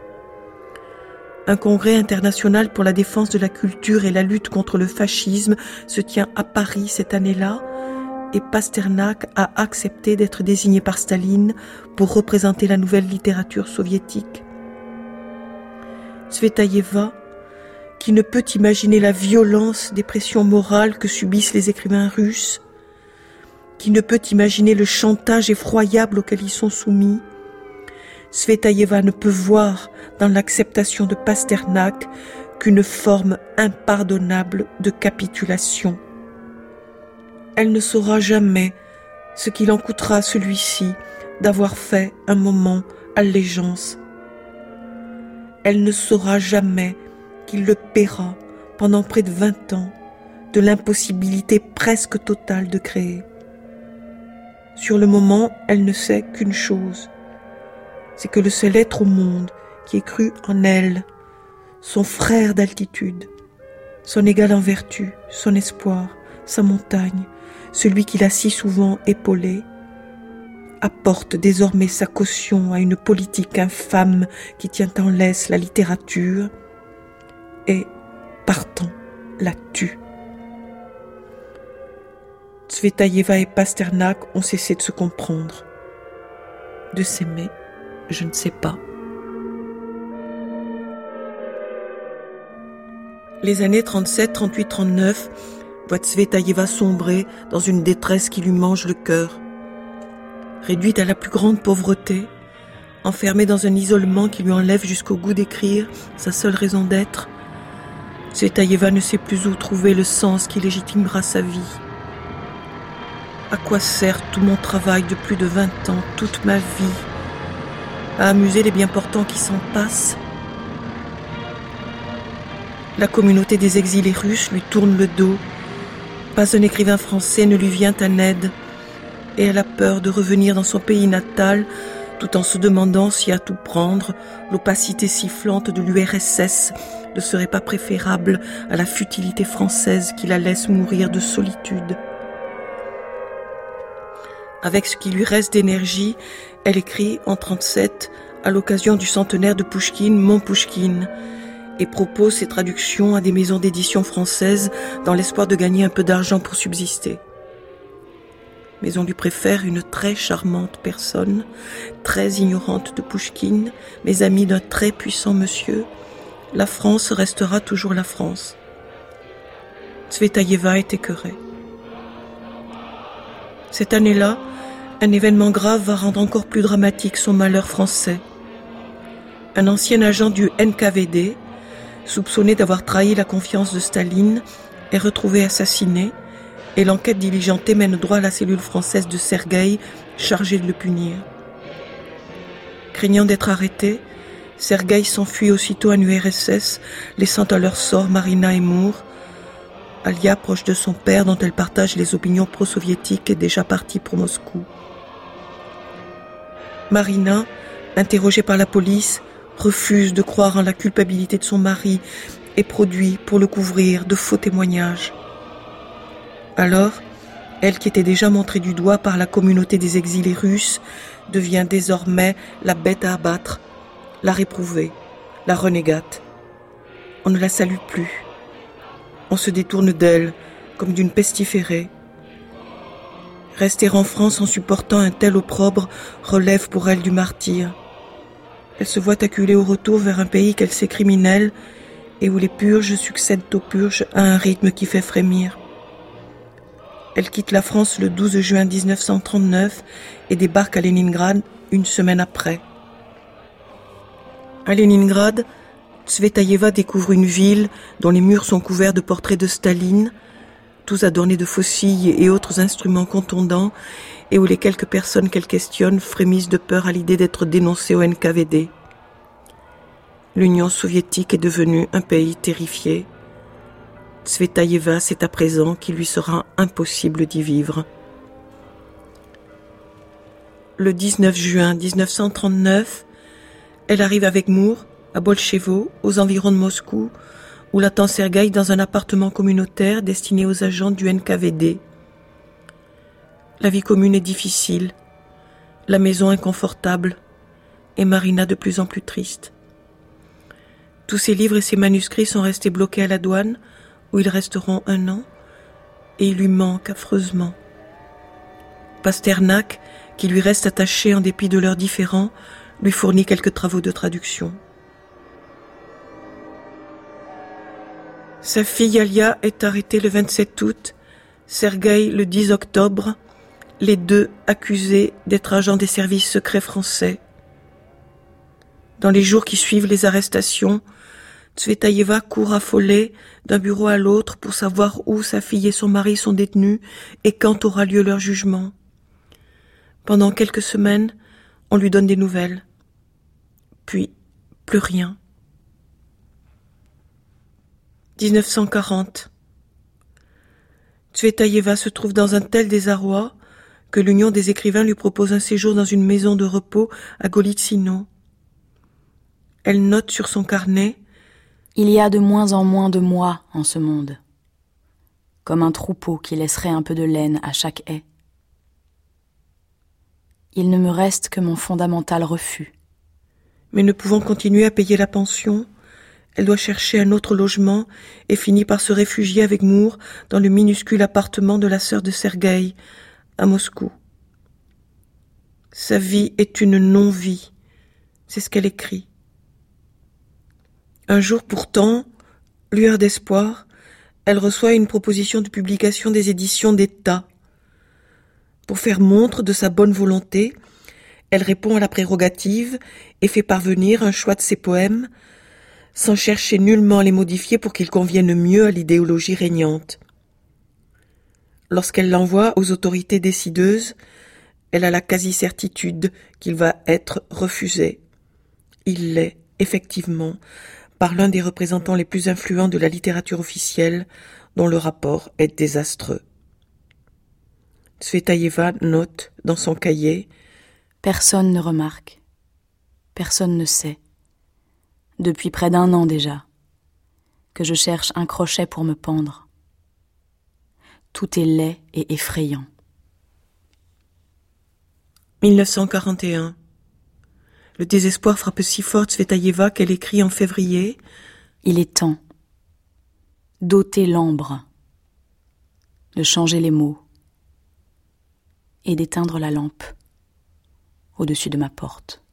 Un congrès international pour la défense de la culture et la lutte contre le fascisme se tient à Paris cette année-là, et Pasternak a accepté d'être désigné par Staline pour représenter la nouvelle littérature soviétique. Tsvetaïeva, qui ne peut imaginer la violence des pressions morales que subissent les écrivains russes, qui ne peut imaginer le chantage effroyable auquel ils sont soumis, Tsvetaïeva ne peut voir dans l'acceptation de Pasternak qu'une forme impardonnable de capitulation. Elle ne saura jamais ce qu'il en coûtera à celui-ci d'avoir fait un moment allégeance. Elle ne saura jamais qu'il le paiera pendant près de 20 ans de l'impossibilité presque totale de créer. Sur le moment, elle ne sait qu'une chose, c'est que le seul être au monde qui ait cru en elle, son frère d'altitude, son égal en vertu, son espoir, sa montagne, celui qui l'a si souvent épaulé, apporte désormais sa caution à une politique infâme qui tient en laisse la littérature et, partant, la tue. Tsvetaïeva et Pasternak ont cessé de se comprendre. De s'aimer, je ne sais pas. Les années 37, 38, 39 voit Tsvetaïeva sombrer dans une détresse qui lui mange le cœur. Réduite à la plus grande pauvreté, enfermée dans un isolement qui lui enlève jusqu'au goût d'écrire, sa seule raison d'être, Tsvetaïeva ne sait plus où trouver le sens qui légitimera sa vie. À quoi sert tout mon travail de plus de 20 ans, toute ma vie, à amuser les bien-portants qui s'en passent? La communauté des exilés russes lui tourne le dos. Pas un écrivain français ne lui vient en aide. Et elle a peur de revenir dans son pays natal, tout en se demandant si à tout prendre, l'opacité sifflante de l'URSS ne serait pas préférable à la futilité française qui la laisse mourir de solitude. Avec ce qui lui reste d'énergie, elle écrit en 1937, à l'occasion du centenaire de Pouchkine, Mon Pouchkine, et propose ses traductions à des maisons d'édition françaises dans l'espoir de gagner un peu d'argent pour subsister. Mais on lui préfère une très charmante personne, très ignorante de Pouchkine, mais amie d'un très puissant monsieur. La France restera toujours la France. Tsvetaïeva est écœurée. Cette année-là, un événement grave va rendre encore plus dramatique son malheur français. Un ancien agent du NKVD, soupçonné d'avoir trahi la confiance de Staline, est retrouvé assassiné et l'enquête diligentée mène droit à la cellule française de Sergueï, chargée de le punir. Craignant d'être arrêté, Sergueï s'enfuit aussitôt en URSS, laissant à leur sort Marina et Moore. Alia, proche de son père dont elle partage les opinions pro-soviétiques, est déjà partie pour Moscou. Marina, interrogée par la police, refuse de croire en la culpabilité de son mari et produit, pour le couvrir, de faux témoignages. Alors, elle qui était déjà montrée du doigt par la communauté des exilés russes, devient désormais la bête à abattre, la réprouvée, la renégate. On ne la salue plus. On se détourne d'elle, comme d'une pestiférée. Rester en France en supportant un tel opprobre relève pour elle du martyre. Elle se voit acculée au retour vers un pays qu'elle sait criminel et où les purges succèdent aux purges à un rythme qui fait frémir. Elle quitte la France le 12 juin 1939 et débarque à Leningrad une semaine après. À Leningrad, Tsvetaïeva découvre une ville dont les murs sont couverts de portraits de Staline, tous adornés de faucilles et autres instruments contondants, et où les quelques personnes qu'elle questionne frémissent de peur à l'idée d'être dénoncées au NKVD. L'Union soviétique est devenue un pays terrifié. Tsvetaïeva sait à présent qu'il lui sera impossible d'y vivre. Le 19 juin 1939, elle arrive avec Moore à Bolchevo, aux environs de Moscou, où l'attend Sergueï dans un appartement communautaire destiné aux agents du NKVD. La vie commune est difficile, la maison inconfortable, et Marina de plus en plus triste. Tous ses livres et ses manuscrits sont restés bloqués à la douane, où ils resteront 1 an, et il lui manque affreusement. Pasternak, qui lui reste attaché en dépit de leurs différends, lui fournit quelques travaux de traduction. Sa fille Alia est arrêtée le 27 août, Sergueï le 10 octobre, les deux accusés d'être agents des services secrets français. Dans les jours qui suivent les arrestations, Tsvetaïeva court affolée d'un bureau à l'autre pour savoir où sa fille et son mari sont détenus et quand aura lieu leur jugement. Pendant quelques semaines, on lui donne des nouvelles. Puis, plus rien. 1940. Tsvetaïeva se trouve dans un tel désarroi que l'Union des écrivains lui propose un séjour dans une maison de repos à Golitsino. Elle note sur son carnet: il y a de moins en moins de moi en ce monde, comme un troupeau qui laisserait un peu de laine à chaque haie. Il ne me reste que mon fondamental refus. Mais ne pouvant continuer à payer la pension, elle doit chercher un autre logement et finit par se réfugier avec Moore dans le minuscule appartement de la sœur de Sergueï, à Moscou. Sa vie est une non-vie, c'est ce qu'elle écrit. Un jour pourtant, lueur d'espoir, elle reçoit une proposition de publication des éditions d'État. Pour faire montre de sa bonne volonté, elle répond à la prérogative et fait parvenir un choix de ses poèmes, sans chercher nullement à les modifier pour qu'ils conviennent mieux à l'idéologie régnante. Lorsqu'elle l'envoie aux autorités décideuses, elle a la quasi-certitude qu'il va être refusé. Il l'est, effectivement, par l'un des représentants les plus influents de la littérature officielle, dont le rapport est désastreux. Tsvetaïeva note dans son cahier: personne ne remarque, personne ne sait, depuis près d'1 an déjà, que je cherche un crochet pour me pendre. Tout est laid et effrayant. 1941. Le désespoir frappe si fort Tsvetaïeva qu'elle écrit en février: il est temps d'ôter l'ambre, de changer les mots et d'éteindre la lampe au-dessus de ma porte.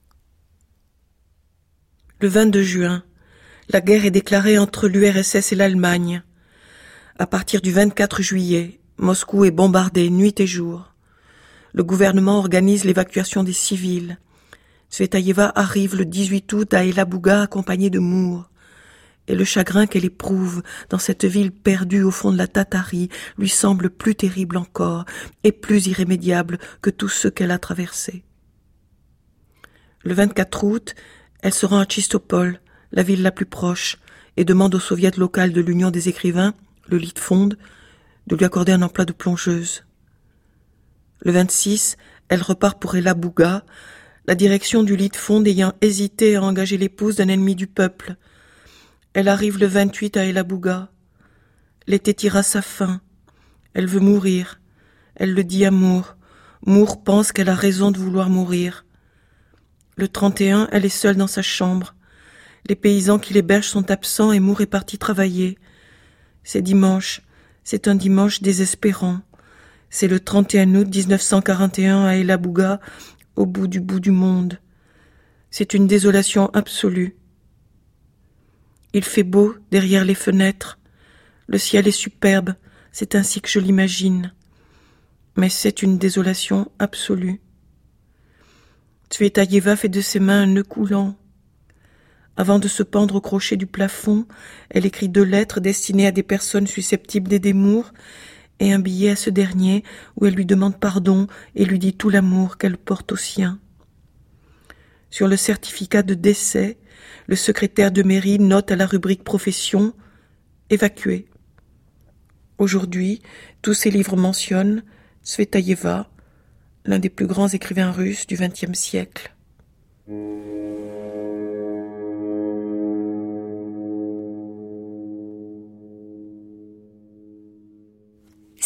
Le 22 juin, la guerre est déclarée entre l'URSS et l'Allemagne. À partir du 24 juillet, Moscou est bombardée nuit et jour. Le gouvernement organise l'évacuation des civils. Tsvetaïeva arrive le 18 août à Elabouga accompagnée de Moore. Et le chagrin qu'elle éprouve dans cette ville perdue au fond de la Tatarie lui semble plus terrible encore et plus irrémédiable que tous ceux qu'elle a traversés. Le 24 août, elle se rend à Tchistopol, la ville la plus proche, et demande au soviet local de l'Union des écrivains, le Litfond, de lui accorder un emploi de plongeuse. Le 26, elle repart pour Elabouga, la direction du Litfond ayant hésité à engager l'épouse d'un ennemi du peuple. Elle arrive le 28 à Elabouga. L'été tire à sa fin. Elle veut mourir. Elle le dit à Moore. Moore pense qu'elle a raison de vouloir mourir. Le 31, elle est seule dans sa chambre. Les paysans qui l'hébergent sont absents et Moore est parti travailler. C'est dimanche. C'est un dimanche désespérant. C'est le 31 août 1941 à Elabouga, au bout du monde. C'est une désolation absolue. Il fait beau derrière les fenêtres. Le ciel est superbe, c'est ainsi que je l'imagine. Mais c'est une désolation absolue. Tsvetaïeva fait de ses mains un nœud coulant. Avant de se pendre au crochet du plafond, elle écrit 2 lettres destinées à des personnes susceptibles d'aider Moore et un billet à ce dernier où elle lui demande pardon et lui dit tout l'amour qu'elle porte au sien. Sur le certificat de décès, le secrétaire de mairie note à la rubrique profession « évacué ». Aujourd'hui, tous ces livres mentionnent Tsvetaïeva, l'un des plus grands écrivains russes du XXe siècle.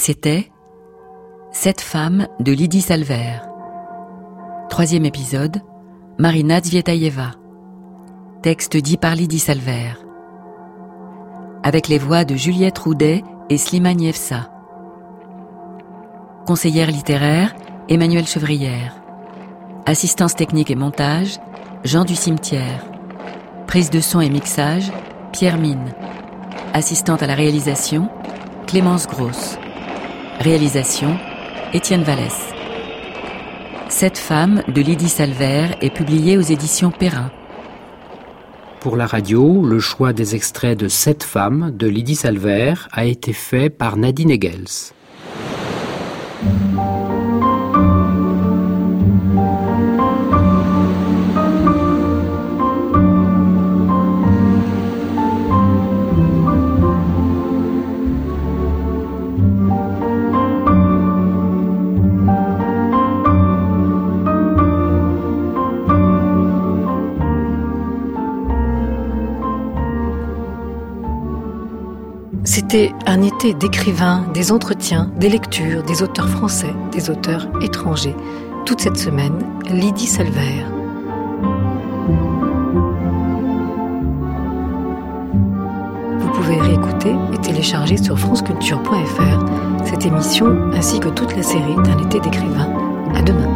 C'était 7 femmes de Lydie Salver. 3e épisode, Marina Tsvietaeva. Texte dit par Lydie Salver. Avec les voix de Juliette Roudet et Slimane Yefsa. Conseillère littéraire, Emmanuelle Chevrière. Assistance technique et montage, Jean du Cimetière. Prise de son et mixage, Pierre Mine. Assistante à la réalisation, Clémence Grosse. Réalisation, Étienne Vallès. 7 femmes de Lydie Salver est publiée aux éditions Perrin. Pour la radio, le choix des extraits de 7 femmes de Lydie Salver a été fait par Nadine Egels. C'était un été d'écrivains, des entretiens, des lectures, des auteurs français, des auteurs étrangers. Toute cette semaine, Lydie Salver. Vous pouvez réécouter et télécharger sur franceculture.fr cette émission ainsi que toute la série d'un été d'écrivains. À demain.